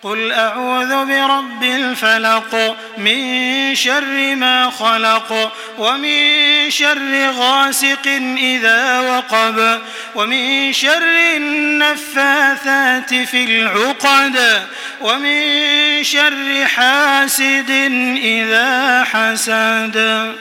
قل أعوذ برب الفلق من شر ما خلق ومن شر غاسق إذا وقب ومن شر النفاثات في العقد ومن شر حاسد إذا حسد.